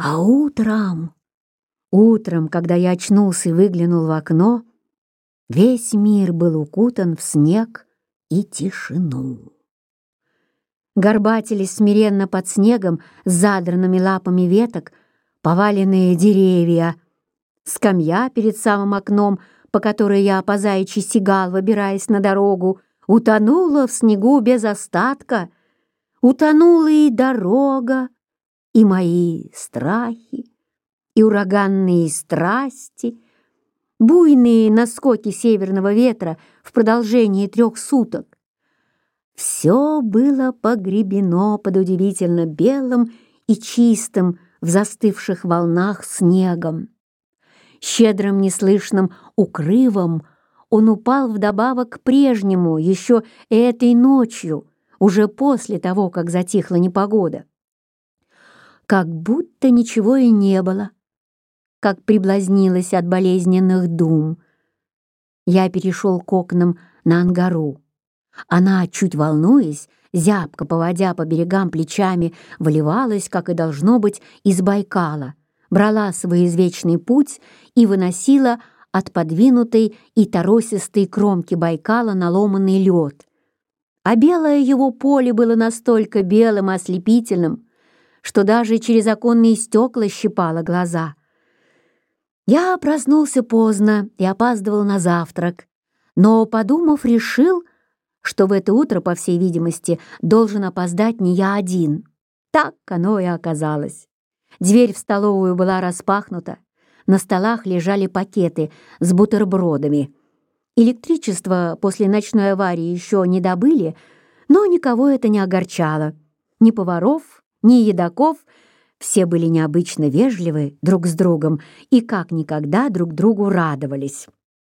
А утром, когда я очнулся и выглянул в окно, весь мир был укутан в снег и тишину. Горбатились смиренно под снегом с задранными лапами веток поваленные деревья, скамья перед самым окном, по которой я по заячьи сигал, выбираясь на дорогу, утонула в снегу без остатка, утонула и дорога, и мои страхи, и ураганные страсти, буйные наскоки северного ветра в продолжении 3 суток. Все было погребено под удивительно белым и чистым в застывших волнах снегом. Щедрым неслышным укрывом он упал вдобавок к прежнему еще этой ночью, уже после того, как затихла непогода. Как будто ничего и не было, как приблазнилась от болезненных дум. Я перешел к окнам на ангару. Она, чуть волнуясь, зябко поводя по берегам плечами, выливалась, как и должно быть, из Байкала, брала свой извечный путь и выносила от подвинутой и торосистой кромки Байкала наломанный лед. А белое его поле было настолько белым и ослепительным, что даже через оконные стекла щипало глаза. Я проснулся поздно и опаздывал на завтрак, но, подумав, решил, что в это утро, по всей видимости, должен опоздать не я один. Так оно и оказалось. Дверь в столовую была распахнута, на столах лежали пакеты с бутербродами. Электричество после ночной аварии еще не добыли, но никого это не огорчало. Ни поваров, ни едоков, все были необычно вежливы друг с другом и как никогда друг другу радовались.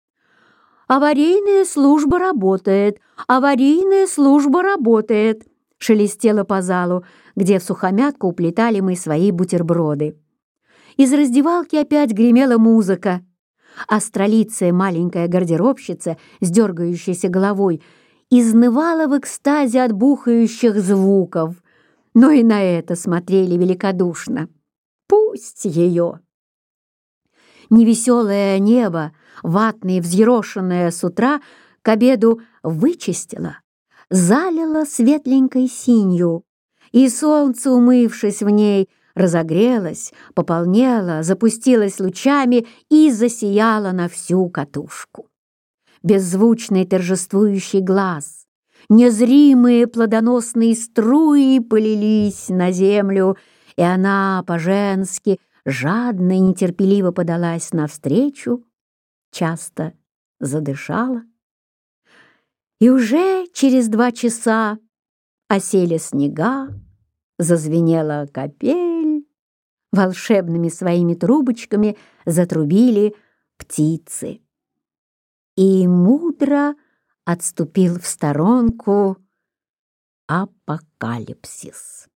«Аварийная служба работает! Аварийная служба работает!» шелестело по залу, где всухомятку уплетали мы свои бутерброды. Из раздевалки опять гремела музыка. Астролицая маленькая гардеробщица с дергающейся головой изнывала в экстазе от бухающих звуков, но и на это смотрели великодушно. Пусть ее! Невеселое небо, ватное и взъерошенное с утра, к обеду вычистило, залило светленькой синью, и солнце, умывшись в ней, разогрелось, пополнело, запустилось лучами и засияло на всю катушку. Беззвучный торжествующий глаз, незримые плодоносные струи полились на землю, и она по-женски жадно и нетерпеливо подалась навстречу, часто задышала. И уже через 2 часа осели снега, зазвенела капель, волшебными своими трубочками затрубили птицы. И мудро отступил в сторонку апокалипсис.